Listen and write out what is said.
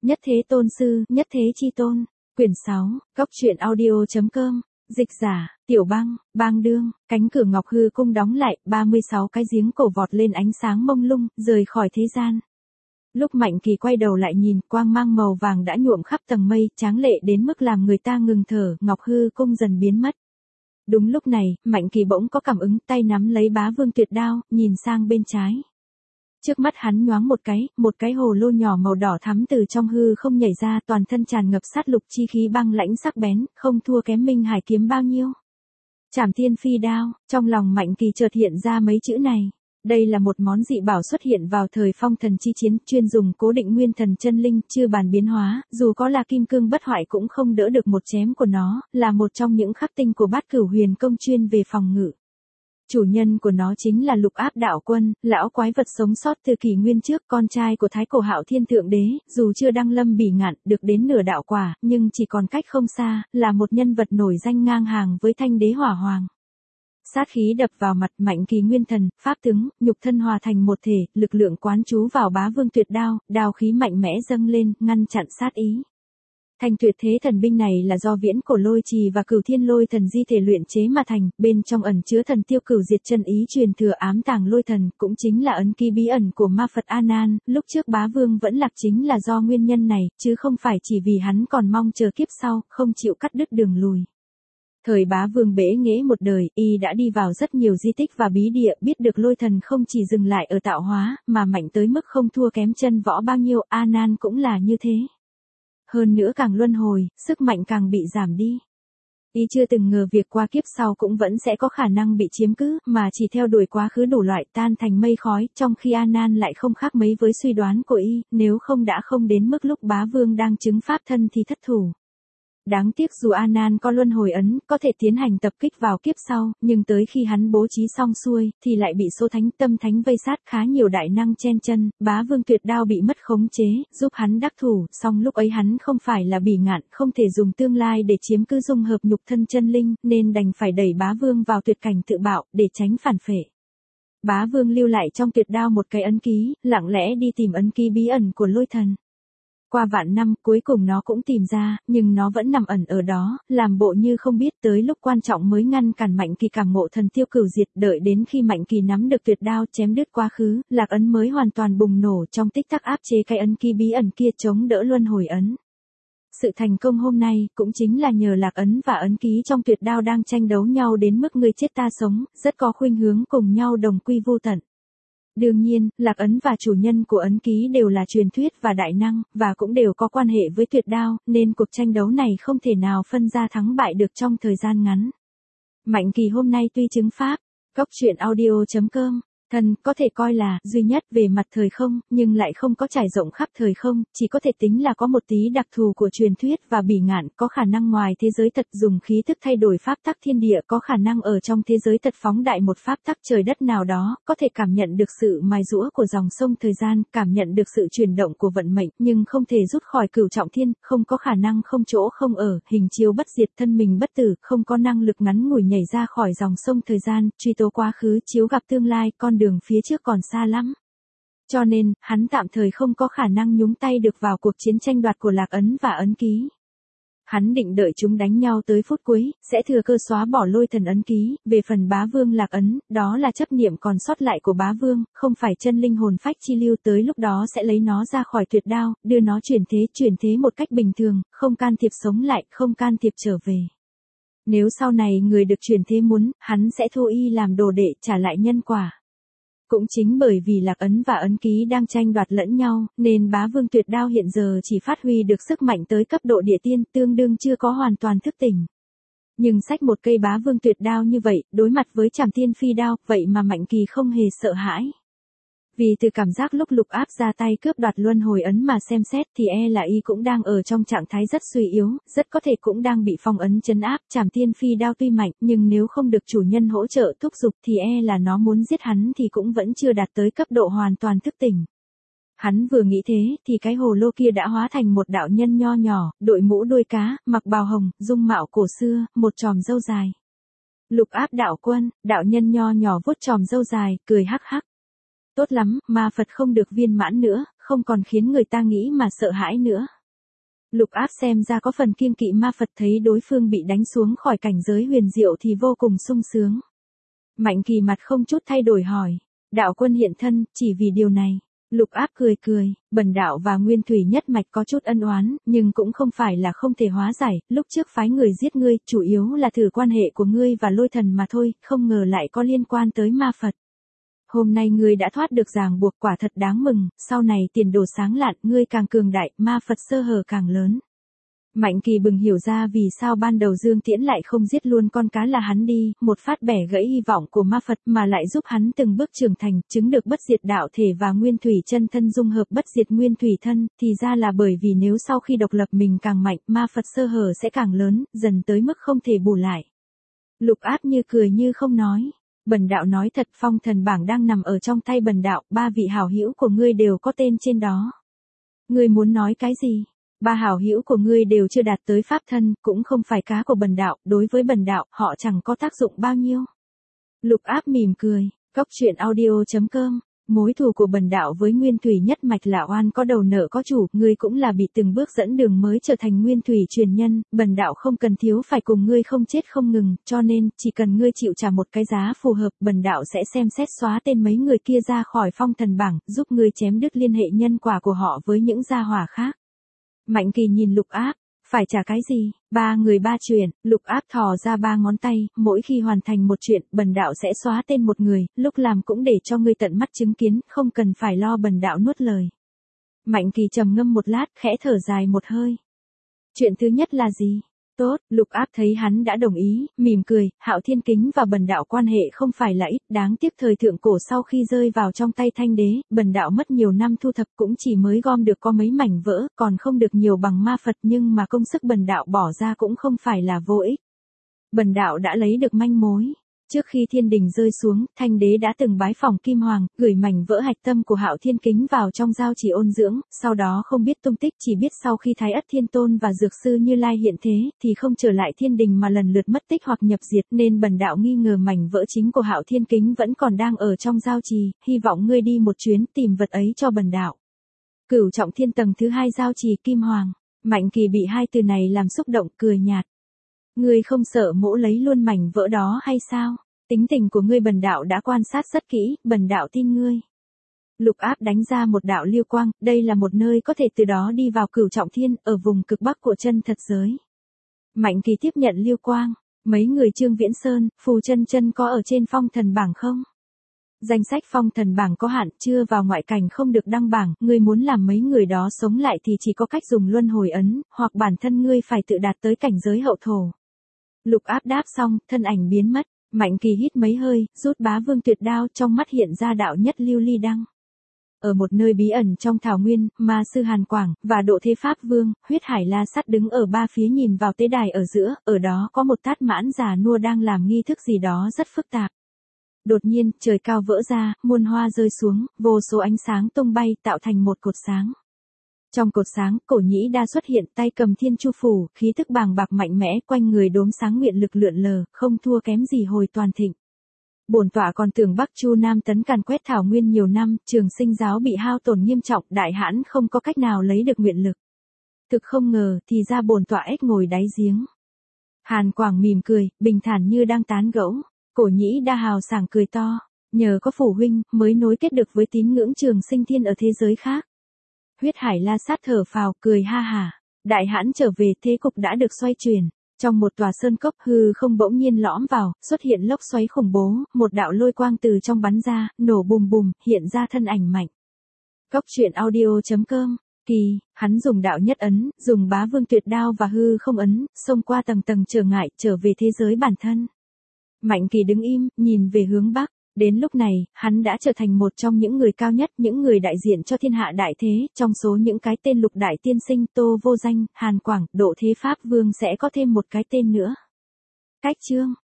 Nhất Thế Tôn Sư, Nhất Thế Chi Tôn. Quyển 6, Góc truyện audio.com. Dịch giả, Tiểu Bang, Bang Đương. Cánh cửa Ngọc Hư Cung đóng lại, 36 cái giếng cổ vọt lên ánh sáng mông lung, rời khỏi thế gian. Lúc Mạnh Kỳ quay đầu lại nhìn, quang mang màu vàng đã nhuộm khắp tầng mây, tráng lệ đến mức làm người ta ngừng thở, Ngọc Hư Cung dần biến mất. Đúng lúc này, Mạnh Kỳ bỗng có cảm ứng, tay nắm lấy Bá Vương Tuyệt Đao, nhìn sang bên trái. Trước mắt hắn nhoáng một cái hồ lô nhỏ màu đỏ thắm từ trong hư không nhảy ra, toàn thân tràn ngập sát lục chi khí băng lãnh sắc bén, không thua kém Minh Hải kiếm bao nhiêu. Trảm Thiên Phi Đao, trong lòng Mạnh Kỳ chợt hiện ra mấy chữ này. Đây là một món dị bảo xuất hiện vào thời phong thần chi chiến, chuyên dùng cố định nguyên thần chân linh, chưa bàn biến hóa, dù có là kim cương bất hoại cũng không đỡ được một chém của nó, là một trong những khắc tinh của Bát Cửu Huyền công chuyên về phòng ngự. Chủ nhân của nó chính là Lục Áp Đạo Quân, lão quái vật sống sót từ kỷ nguyên trước, con trai của Thái Cổ Hạo Thiên Thượng Đế, dù chưa đăng lâm bỉ ngạn, được đến nửa đạo quả, nhưng chỉ còn cách không xa, là một nhân vật nổi danh ngang hàng với Thanh Đế Hỏa Hoàng. Sát khí đập vào mặt, Mạnh Kỳ nguyên thần, pháp tướng, nhục thân hòa thành một thể, lực lượng quán trú vào Bá Vương Tuyệt Đao, đao khí mạnh mẽ dâng lên, ngăn chặn sát ý. Thanh Tuyệt Thế thần binh này là do Viễn Cổ Lôi Trì và Cửu Thiên Lôi Thần di thể luyện chế mà thành, bên trong ẩn chứa thần tiêu cửu diệt chân ý truyền thừa ám tàng lôi thần, cũng chính là ấn ký bí ẩn của ma Phật A Nan, lúc trước Bá Vương vẫn lạc chính là do nguyên nhân này, chứ không phải chỉ vì hắn còn mong chờ kiếp sau, không chịu cắt đứt đường lùi. Thời Bá Vương bế nghễ một đời, y đã đi vào rất nhiều di tích và bí địa, biết được lôi thần không chỉ dừng lại ở tạo hóa, mà mạnh tới mức không thua kém chân võ bao nhiêu, A Nan cũng là như thế. Hơn nữa càng luân hồi, sức mạnh càng bị giảm đi. Y chưa từng ngờ việc qua kiếp sau cũng vẫn sẽ có khả năng bị chiếm cứ, mà chỉ theo đuổi quá khứ đủ loại tan thành mây khói, trong khi A Nan lại không khác mấy với suy đoán của y, nếu không đã không đến mức lúc Bá Vương đang chứng pháp thân thì thất thủ. Đáng tiếc dù A Nan có luân hồi ấn, có thể tiến hành tập kích vào kiếp sau, nhưng tới khi hắn bố trí xong xuôi, thì lại bị số thánh tâm thánh vây sát, khá nhiều đại năng chen chân, Bá Vương Tuyệt Đao bị mất khống chế, giúp hắn đắc thủ, song lúc ấy hắn không phải là bỉ ngạn, không thể dùng tương lai để chiếm cứ dung hợp nhục thân chân linh, nên đành phải đẩy Bá Vương vào tuyệt cảnh tự bạo, để tránh phản phệ. Bá Vương lưu lại trong Tuyệt Đao một cái ấn ký, lặng lẽ đi tìm ấn ký bí ẩn của lôi thần. Qua vạn năm, cuối cùng nó cũng tìm ra, nhưng nó vẫn nằm ẩn ở đó, làm bộ như không biết, tới lúc quan trọng mới ngăn cản Mạnh Kỳ cảm ngộ thần tiêu cửu diệt, đợi đến khi Mạnh Kỳ nắm được Tuyệt Đao chém đứt quá khứ, lạc ấn mới hoàn toàn bùng nổ, trong tích tắc áp chế cái ấn ký bí ẩn kia, chống đỡ luân hồi ấn. Sự thành công hôm nay, cũng chính là nhờ lạc ấn và ấn ký trong Tuyệt Đao đang tranh đấu nhau đến mức người chết ta sống, rất có khuynh hướng cùng nhau đồng quy vô tận. Đương nhiên, lạc ấn và chủ nhân của ấn ký đều là truyền thuyết và đại năng, và cũng đều có quan hệ với Tuyệt Đao, nên cuộc tranh đấu này không thể nào phân ra thắng bại được trong thời gian ngắn. Mạnh Kỳ hôm nay tuy chứng pháp, Góc truyện audio.com, thần có thể coi là duy nhất về mặt thời không, nhưng lại không có trải rộng khắp thời không, chỉ có thể tính là có một tí đặc thù của truyền thuyết và bỉ ngạn, có khả năng ngoài thế giới thật dùng khí thức thay đổi pháp tắc thiên địa, có khả năng ở trong thế giới thật phóng đại một pháp tắc trời đất nào đó, có thể cảm nhận được sự mài giũa của dòng sông thời gian, cảm nhận được sự chuyển động của vận mệnh, nhưng không thể rút khỏi cửu trọng thiên, không có khả năng không chỗ không ở, hình chiếu bất diệt, thân mình bất tử, không có năng lực ngắn ngủi nhảy ra khỏi dòng sông thời gian, truy tố quá khứ, chiếu gặp tương lai, con đường phía trước còn xa lắm. Cho nên, hắn tạm thời không có khả năng nhúng tay được vào cuộc chiến tranh đoạt của lạc ấn và ấn ký. Hắn định đợi chúng đánh nhau tới phút cuối, sẽ thừa cơ xóa bỏ lôi thần ấn ký, về phần Bá Vương lạc ấn, đó là chấp niệm còn sót lại của Bá Vương, không phải chân linh hồn phách chi lưu, tới lúc đó sẽ lấy nó ra khỏi Tuyệt Đao, đưa nó chuyển thế một cách bình thường, không can thiệp sống lại, không can thiệp trở về. Nếu sau này người được chuyển thế muốn, hắn sẽ thu y làm đồ đệ, trả lại nhân quả. Cũng chính bởi vì lạc ấn và ấn ký đang tranh đoạt lẫn nhau, nên Bá Vương Tuyệt Đao hiện giờ chỉ phát huy được sức mạnh tới cấp độ địa tiên, tương đương chưa có hoàn toàn thức tỉnh. Nhưng xách một cây Bá Vương Tuyệt Đao như vậy, đối mặt với Trảm Thiên Phi Đao, vậy mà Mạnh Kỳ không hề sợ hãi. Vì từ cảm giác lúc Lục Áp ra tay cướp đoạt luân hồi ấn mà xem xét thì là y cũng đang ở trong trạng thái rất suy yếu, rất có thể cũng đang bị phong ấn trấn áp. Trảm Thiên Phi Đao tuy mạnh, nhưng nếu không được chủ nhân hỗ trợ thúc giục thì là nó muốn giết hắn thì cũng vẫn chưa đạt tới cấp độ hoàn toàn thức tỉnh. Hắn vừa nghĩ thế thì cái hồ lô kia đã hóa thành một đạo nhân nho nhỏ, đội mũ đuôi cá, mặc bào hồng, dung mạo cổ xưa, một chòm râu dài. Lục Áp Đạo Quân, đạo nhân nho nhỏ vuốt chòm râu dài, cười hắc hắc. Tốt lắm, ma Phật không được viên mãn nữa, không còn khiến người ta nghĩ mà sợ hãi nữa. Lục Áp xem ra có phần kiêng kỵ ma Phật, thấy đối phương bị đánh xuống khỏi cảnh giới huyền diệu thì vô cùng sung sướng. Mạnh Kỳ mặt không chút thay đổi hỏi, đạo quân hiện thân, chỉ vì điều này. Lục Áp cười cười, bần đạo và Nguyên Thủy nhất mạch có chút ân oán, nhưng cũng không phải là không thể hóa giải, lúc trước phái người giết ngươi, chủ yếu là thử quan hệ của ngươi và Lôi Thần mà thôi, không ngờ lại có liên quan tới ma Phật. Hôm nay ngươi đã thoát được ràng buộc, quả thật đáng mừng, sau này tiền đồ sáng lạn, ngươi càng cường đại, ma Phật sơ hở càng lớn. Mạnh Kỳ bừng hiểu ra vì sao ban đầu Dương Tiễn lại không giết luôn con cá là hắn đi, một phát bẻ gãy hy vọng của ma Phật mà lại giúp hắn từng bước trưởng thành, chứng được bất diệt đạo thể và nguyên thủy chân thân dung hợp bất diệt nguyên thủy thân, thì ra là bởi vì nếu sau khi độc lập mình càng mạnh, ma Phật sơ hở sẽ càng lớn, dần tới mức không thể bù lại. Lục Áp như cười như không nói, bần đạo nói thật, phong thần bảng đang nằm ở trong tay bần đạo, 3 vị hảo hữu của ngươi đều có tên trên đó. Ngươi muốn nói cái gì? 3 hảo hữu của ngươi đều chưa đạt tới pháp thân, cũng không phải cá của bần đạo, đối với bần đạo, họ chẳng có tác dụng bao nhiêu. Lục Áp mỉm cười, Goctruyện.audio.com, mối thù của bần đạo với Nguyên Thủy nhất mạch là oan có đầu nợ có chủ, ngươi cũng là bị từng bước dẫn đường mới trở thành Nguyên Thủy truyền nhân, bần đạo không cần thiếu phải cùng ngươi không chết không ngừng, cho nên, chỉ cần ngươi chịu trả một cái giá phù hợp, bần đạo sẽ xem xét xóa tên mấy người kia ra khỏi phong thần bảng, giúp ngươi chém đứt liên hệ nhân quả của họ với những gia hỏa khác. Mạnh Kỳ nhìn Lục Áp, phải trả cái gì? 3 người 3 chuyện, Lục Áp thò ra 3 ngón tay, mỗi khi hoàn thành một chuyện, bần đạo sẽ xóa tên một người, lúc làm cũng để cho ngươi tận mắt chứng kiến, không cần phải lo bần đạo nuốt lời. Mạnh Kỳ trầm ngâm một lát, khẽ thở dài một hơi. Chuyện thứ nhất là gì? Tốt, Lục Áp thấy hắn đã đồng ý, mỉm cười, Hạo Thiên Kính và bần đạo quan hệ không phải là ít, đáng tiếc thời thượng cổ sau khi rơi vào trong tay Thanh Đế, bần đạo mất nhiều năm thu thập cũng chỉ mới gom được có mấy mảnh vỡ, còn không được nhiều bằng ma Phật, nhưng mà công sức bần đạo bỏ ra cũng không phải là vô ích. Bần đạo đã lấy được manh mối. Trước khi thiên đình rơi xuống, Thanh Đế đã từng bái phỏng Kim Hoàng, gửi mảnh vỡ hạch tâm của Hạo Thiên Kính vào trong giao trì ôn dưỡng, sau đó không biết tung tích, chỉ biết sau khi Thái Ất Thiên Tôn và Dược Sư Như Lai hiện thế, thì không trở lại thiên đình mà lần lượt mất tích hoặc nhập diệt, nên bần đạo nghi ngờ mảnh vỡ chính của Hạo Thiên Kính vẫn còn đang ở trong giao trì, hy vọng ngươi đi một chuyến tìm vật ấy cho bần đạo. Cửu Trọng Thiên tầng thứ 2 giao trì Kim Hoàng. Mạnh Kỳ bị hai từ này làm xúc động, cười nhạt. Ngươi không sợ mỗ lấy luôn mảnh vỡ đó hay sao? Tính tình của ngươi bần đạo đã quan sát rất kỹ, bần đạo tin ngươi. Lục Áp đánh ra một đạo lưu quang, đây là một nơi có thể từ đó đi vào Cửu Trọng Thiên, ở vùng cực bắc của chân thật giới. Mạnh Kỳ tiếp nhận lưu quang, mấy người Trương Viễn Sơn, Phù Chân Chân có ở trên phong thần bảng không? Danh sách phong thần bảng có hạn, chưa vào ngoại cảnh không được đăng bảng, ngươi muốn làm mấy người đó sống lại thì chỉ có cách dùng luân hồi ấn, hoặc bản thân ngươi phải tự đạt tới cảnh giới hậu thổ. Lục Áp đáp xong, thân ảnh biến mất, Mạnh Kỳ hít mấy hơi, rút Bá Vương Tuyệt Đao, trong mắt hiện ra đạo nhất lưu ly đăng. Ở một nơi bí ẩn trong thảo nguyên, Ma Sư Hàn Quảng và Độ Thế Pháp Vương, Huyết Hải La Sắt đứng ở ba phía nhìn vào tế đài ở giữa, ở đó có một Tát Mãn già nua đang làm nghi thức gì đó rất phức tạp. Đột nhiên, trời cao vỡ ra, muôn hoa rơi xuống, vô số ánh sáng tung bay, tạo thành một cột sáng. Trong cột sáng, Cổ Nhĩ Đa xuất hiện, tay cầm Thiên Chu Phủ, khí tức bàng bạc mạnh mẽ, quanh người đốm sáng nguyện lực lượn lờ, không thua kém gì hồi toàn thịnh. Bổn tọa còn tưởng Bắc Chu Nam tấn càn quét thảo nguyên nhiều năm, Trường Sinh giáo bị hao tổn nghiêm trọng, đại hãn không có cách nào lấy được nguyện lực. Thực không ngờ, thì ra bổn tọa ếch ngồi đáy giếng. Hàn Quảng mỉm cười, bình thản như đang tán gẫu. Cổ Nhĩ Đa hào sảng cười to, nhờ có phủ huynh, mới nối kết được với tín ngưỡng Trường Sinh Thiên ở thế giới khác. Huyết Hải La Sát thở phào, cười ha hả. Đại hãn trở về, thế cục đã được xoay chuyển. Trong một tòa sơn cốc, hư không bỗng nhiên lõm vào, xuất hiện lốc xoáy khủng bố, một đạo lôi quang từ trong bắn ra, nổ bùm bùm, hiện ra thân ảnh mạnh. Goctruyện.audio.com. Kỳ, hắn dùng đạo nhất ấn, dùng Bá Vương Tuyệt Đao và hư không ấn, xông qua tầng tầng trở ngại, trở về thế giới bản thân. Mạnh Kỳ đứng im, nhìn về hướng bắc. Đến lúc này, hắn đã trở thành một trong những người cao nhất, những người đại diện cho thiên hạ đại thế, trong số những cái tên Lục Đại Tiên Sinh, Tô Vô Danh, Hàn Quảng, Độ Thế Pháp Vương sẽ có thêm một cái tên nữa. Cách chương